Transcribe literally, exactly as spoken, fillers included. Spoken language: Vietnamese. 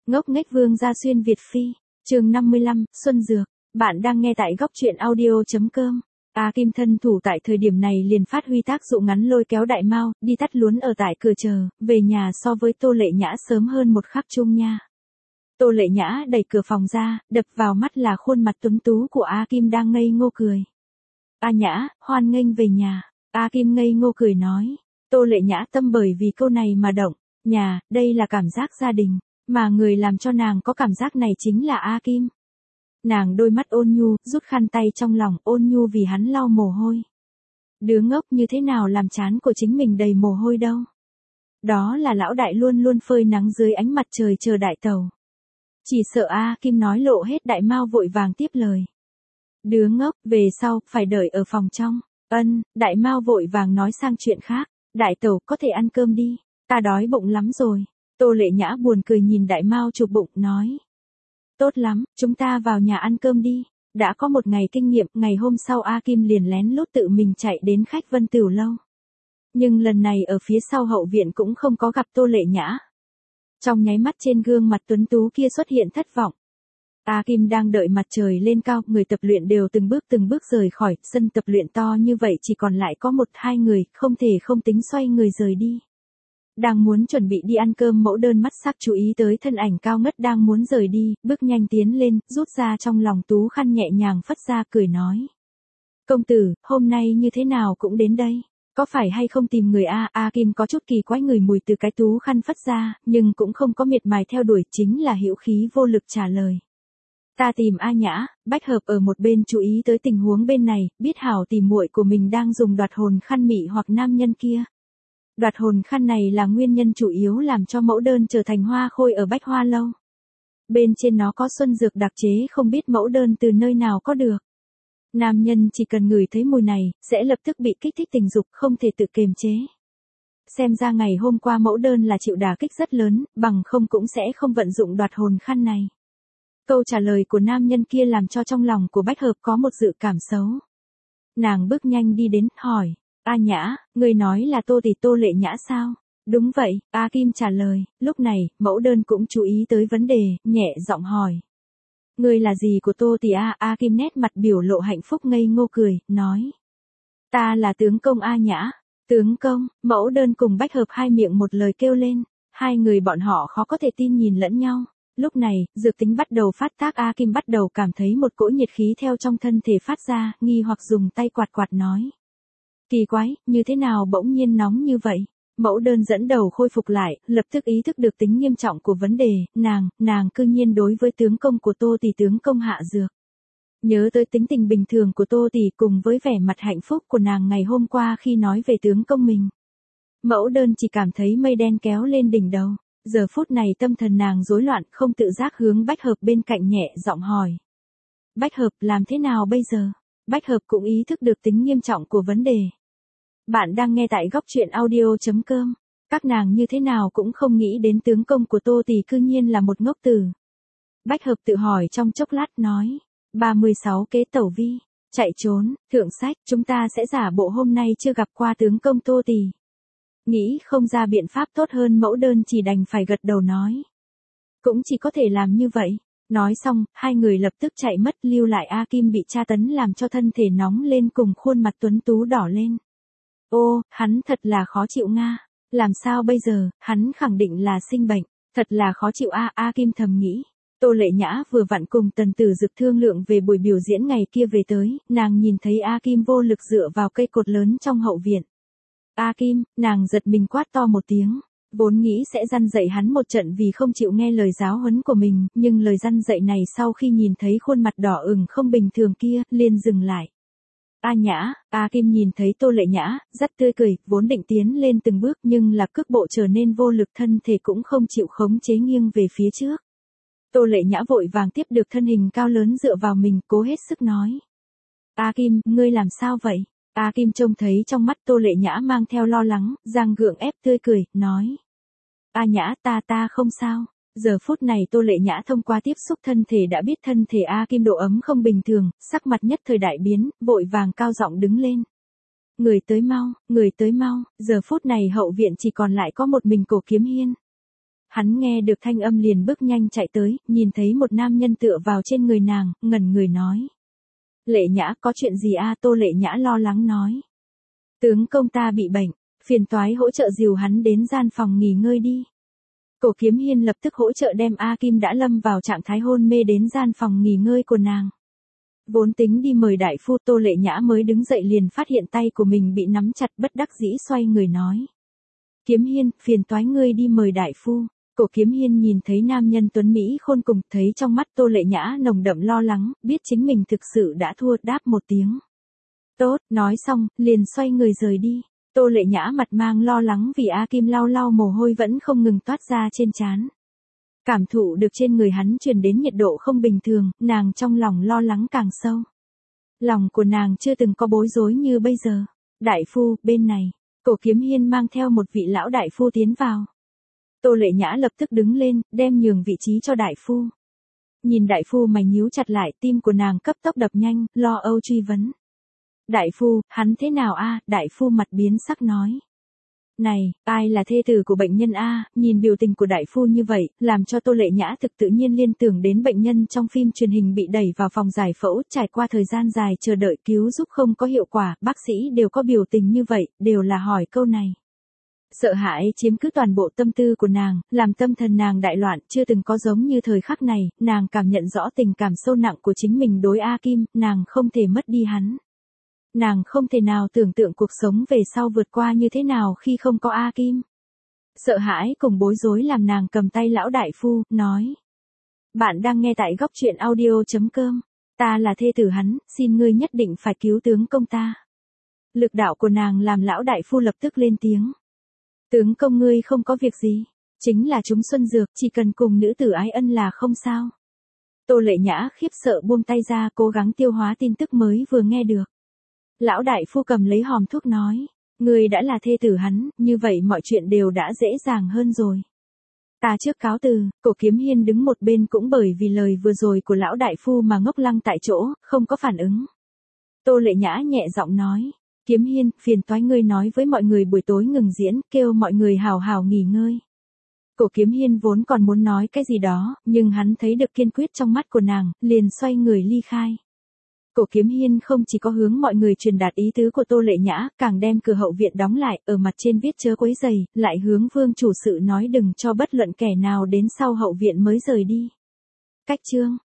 Ngốc nghếch Vương gia xuyên Việt Phi, chương năm mươi lăm, Xuân Dược. Bạn đang nghe tại góc truyện audio.com. A Kim thân thủ tại thời điểm này liền phát huy tác dụng ngắn lôi kéo Đại Mao, đi tắt luốn ở tại cửa chờ, về nhà so với Tô Lệ Nhã sớm hơn một khắc chung nha. Tô Lệ Nhã đẩy cửa phòng ra, đập vào mắt là khuôn mặt tuấn tú của A Kim đang ngây ngô cười. A Nhã, hoan nghênh về nhà. A Kim ngây ngô cười nói. Tô Lệ Nhã tâm bởi vì câu này mà động. Nhà, đây là cảm giác gia đình, mà người làm cho nàng có cảm giác này chính là A Kim. Nàng đôi mắt ôn nhu, rút khăn tay trong lòng, ôn nhu vì hắn lau mồ hôi. Đứa ngốc như thế nào làm trán của chính mình đầy mồ hôi đâu. Đó là lão đại luôn luôn phơi nắng dưới ánh mặt trời chờ đại tàu. Chỉ sợ A Kim nói lộ hết. Đại Mao vội vàng tiếp lời. Đứa ngốc, về sau, phải đợi ở phòng trong. Ân, Đại Mao vội vàng nói sang chuyện khác. Đại tàu, có thể ăn cơm đi. Ta đói bụng lắm rồi. Tô Lệ Nhã buồn cười nhìn Đại Mao chụp bụng, nói. Tốt lắm, chúng ta vào nhà ăn cơm đi. Đã có một ngày kinh nghiệm, ngày hôm sau A Kim liền lén lút tự mình chạy đến khách Vân Tửu lâu. Nhưng lần này ở phía sau hậu viện cũng không có gặp Tô Lệ Nhã. Trong nháy mắt trên gương mặt tuấn tú kia xuất hiện thất vọng. A Kim đang đợi mặt trời lên cao, người tập luyện đều từng bước từng bước rời khỏi, sân tập luyện to như vậy chỉ còn lại có một hai người, không thể không tính xoay người rời đi. Đang muốn chuẩn bị đi ăn cơm, mẫu đơn mắt sắc chú ý tới thân ảnh cao ngất đang muốn rời đi, bước nhanh tiến lên, rút ra trong lòng tú khăn nhẹ nhàng phất ra, cười nói. Công tử, hôm nay như thế nào cũng đến đây, có phải hay không tìm người A? A Kim có chút kỳ quái người mùi từ cái tú khăn phất ra, nhưng cũng không có miệt mài theo đuổi, chính là hữu khí vô lực trả lời. Ta tìm A Nhã. Bách Hợp ở một bên chú ý tới tình huống bên này, biết hảo tìm muội của mình đang dùng đoạt hồn khăn mị hoặc nam nhân kia. Đoạt hồn khăn này là nguyên nhân chủ yếu làm cho mẫu đơn trở thành hoa khôi ở Bách Hoa lâu. Bên trên nó có xuân dược đặc chế, không biết mẫu đơn từ nơi nào có được. Nam nhân chỉ cần ngửi thấy mùi này, sẽ lập tức bị kích thích tình dục, không thể tự kiềm chế. Xem ra ngày hôm qua mẫu đơn là chịu đả kích rất lớn, bằng không cũng sẽ không vận dụng đoạt hồn khăn này. Câu trả lời của nam nhân kia làm cho trong lòng của Bách Hợp có một dự cảm xấu. Nàng bước nhanh đi đến, hỏi. A Nhã, người nói là Tô tỷ Tô Lệ Nhã sao? Đúng vậy, A Kim trả lời. Lúc này, mẫu đơn cũng chú ý tới vấn đề, nhẹ giọng hỏi. Người là gì của Tô tỷ A? A Kim nét mặt biểu lộ hạnh phúc ngây ngô cười, nói. Ta là tướng công A Nhã. Tướng công, mẫu đơn cùng Bách Hợp hai miệng một lời kêu lên. Hai người bọn họ khó có thể tin nhìn lẫn nhau. Lúc này, dược tính bắt đầu phát tác. A Kim bắt đầu cảm thấy một cỗ nhiệt khí theo trong thân thể phát ra, nghi hoặc dùng tay quạt quạt nói. Kỳ quái, như thế nào bỗng nhiên nóng như vậy? Mẫu đơn dẫn đầu khôi phục lại, lập tức ý thức được tính nghiêm trọng của vấn đề, nàng, nàng cư nhiên đối với tướng công của Tô tỷ tướng công hạ dược. Nhớ tới tính tình bình thường của Tô tỷ cùng với vẻ mặt hạnh phúc của nàng ngày hôm qua khi nói về tướng công mình. Mẫu đơn chỉ cảm thấy mây đen kéo lên đỉnh đầu, giờ phút này tâm thần nàng rối loạn, không tự giác hướng Bách Hợp bên cạnh nhẹ giọng hỏi. Bách Hợp, làm thế nào bây giờ? Bách Hợp cũng ý thức được tính nghiêm trọng của vấn đề. Bạn đang nghe tại góc truyện audio.com. Các nàng như thế nào cũng không nghĩ đến tướng công của Tô tỷ cư nhiên là một ngốc tử. Bách Hợp tự hỏi trong chốc lát nói. ba mươi sáu kế tẩu vi. Chạy trốn, thượng sách, chúng ta sẽ giả bộ hôm nay chưa gặp qua tướng công Tô tỷ. Nghĩ không ra biện pháp tốt hơn, mẫu đơn chỉ đành phải gật đầu nói. Cũng chỉ có thể làm như vậy. Nói xong, hai người lập tức chạy mất, lưu lại A Kim bị tra tấn làm cho thân thể nóng lên cùng khuôn mặt tuấn tú đỏ lên. Ô, hắn thật là khó chịu nga. Làm sao bây giờ, hắn khẳng định là sinh bệnh. Thật là khó chịu a. A Kim thầm nghĩ. Tô Lệ Nhã vừa vặn cùng Tần Tử Dực thương lượng về buổi biểu diễn ngày kia về tới, nàng nhìn thấy A Kim vô lực dựa vào cây cột lớn trong hậu viện. A Kim, nàng giật mình quát to một tiếng. Vốn nghĩ sẽ răn dạy hắn một trận vì không chịu nghe lời giáo huấn của mình, nhưng lời răn dạy này sau khi nhìn thấy khuôn mặt đỏ ửng không bình thường kia, liền dừng lại. A Nhã, A Kim nhìn thấy Tô Lệ Nhã, rất tươi cười, vốn định tiến lên từng bước nhưng là cước bộ trở nên vô lực, thân thể cũng không chịu khống chế nghiêng về phía trước. Tô Lệ Nhã vội vàng tiếp được thân hình cao lớn dựa vào mình, cố hết sức nói. A Kim, ngươi làm sao vậy? A Kim trông thấy trong mắt Tô Lệ Nhã mang theo lo lắng, răng gượng ép tươi cười, nói. A Nhã, ta ta không sao. Giờ phút này Tô Lệ Nhã thông qua tiếp xúc thân thể đã biết thân thể A Kim độ ấm không bình thường, sắc mặt nhất thời đại biến, vội vàng cao giọng đứng lên. Người tới mau, người tới mau, giờ phút này hậu viện chỉ còn lại có một mình Cổ Kiếm Hiên. Hắn nghe được thanh âm liền bước nhanh chạy tới, nhìn thấy một nam nhân tựa vào trên người nàng, ngẩn người nói. Lệ Nhã, có chuyện gì a? Tô Lệ Nhã lo lắng nói. Tướng công ta bị bệnh, phiền toái hỗ trợ dìu hắn đến gian phòng nghỉ ngơi đi. Cổ Kiếm Hiên lập tức hỗ trợ đem A Kim đã lâm vào trạng thái hôn mê đến gian phòng nghỉ ngơi của nàng. Vốn tính đi mời đại phu, Tô Lệ Nhã mới đứng dậy liền phát hiện tay của mình bị nắm chặt, bất đắc dĩ xoay người nói. Kiếm Hiên, phiền toái ngươi đi mời đại phu. Cổ Kiếm Hiên nhìn thấy nam nhân tuấn Mỹ khôn cùng, thấy trong mắt Tô Lệ Nhã nồng đậm lo lắng, biết chính mình thực sự đã thua, đáp một tiếng. Tốt, nói xong, liền xoay người rời đi. Tô Lệ Nhã mặt mang lo lắng vì A Kim lau lau mồ hôi vẫn không ngừng toát ra trên trán. Cảm thụ được trên người hắn truyền đến nhiệt độ không bình thường, nàng trong lòng lo lắng càng sâu. Lòng của nàng chưa từng có bối rối như bây giờ. Đại phu, bên này, Cổ Kiếm Hiên mang theo một vị lão đại phu tiến vào. Tô Lệ Nhã lập tức đứng lên, đem nhường vị trí cho đại phu. Nhìn đại phu mày nhíu chặt lại, tim của nàng cấp tốc đập nhanh, lo âu truy vấn. Đại phu, hắn thế nào a? Đại phu mặt biến sắc nói. Này, ai là thê tử của bệnh nhân a? Nhìn biểu tình của đại phu như vậy, làm cho Tô Lệ Nhã thực tự nhiên liên tưởng đến bệnh nhân trong phim truyền hình bị đẩy vào phòng giải phẫu, trải qua thời gian dài chờ đợi cứu giúp không có hiệu quả, bác sĩ đều có biểu tình như vậy, đều là hỏi câu này. Sợ hãi chiếm cứ toàn bộ tâm tư của nàng, làm tâm thần nàng đại loạn, chưa từng có giống như thời khắc này, nàng cảm nhận rõ tình cảm sâu nặng của chính mình đối A Kim, nàng không thể mất đi hắn. Nàng không thể nào tưởng tượng cuộc sống về sau vượt qua như thế nào khi không có A Kim. Sợ hãi cùng bối rối làm nàng cầm tay lão đại phu, nói. Bạn đang nghe tại góc truyện audio chấm com. Ta là thê tử hắn, xin ngươi nhất định phải cứu tướng công ta. Lực đạo của nàng làm lão đại phu lập tức lên tiếng. Tướng công ngươi không có việc gì. Chính là chúng xuân dược, chỉ cần cùng nữ tử ái ân là không sao. Tô Lệ Nhã khiếp sợ buông tay ra, cố gắng tiêu hóa tin tức mới vừa nghe được. Lão đại phu cầm lấy hòm thuốc nói, ngươi đã là thê tử hắn, như vậy mọi chuyện đều đã dễ dàng hơn rồi. Ta trước cáo từ. Cổ Kiếm Hiên đứng một bên cũng bởi vì lời vừa rồi của lão đại phu mà ngốc lăng tại chỗ, không có phản ứng. Tô Lệ Nhã nhẹ giọng nói, Kiếm Hiên, phiền toái ngươi nói với mọi người buổi tối ngừng diễn, kêu mọi người hào hào nghỉ ngơi. Cổ Kiếm Hiên vốn còn muốn nói cái gì đó, nhưng hắn thấy được kiên quyết trong mắt của nàng, liền xoay người ly khai. Cổ Kiếm Hiên không chỉ có hướng mọi người truyền đạt ý tứ của Tô Lệ Nhã, càng đem cửa hậu viện đóng lại, ở mặt trên viết chớ quấy rầy, lại hướng vương chủ sự nói đừng cho bất luận kẻ nào đến sau hậu viện mới rời đi. Cách chương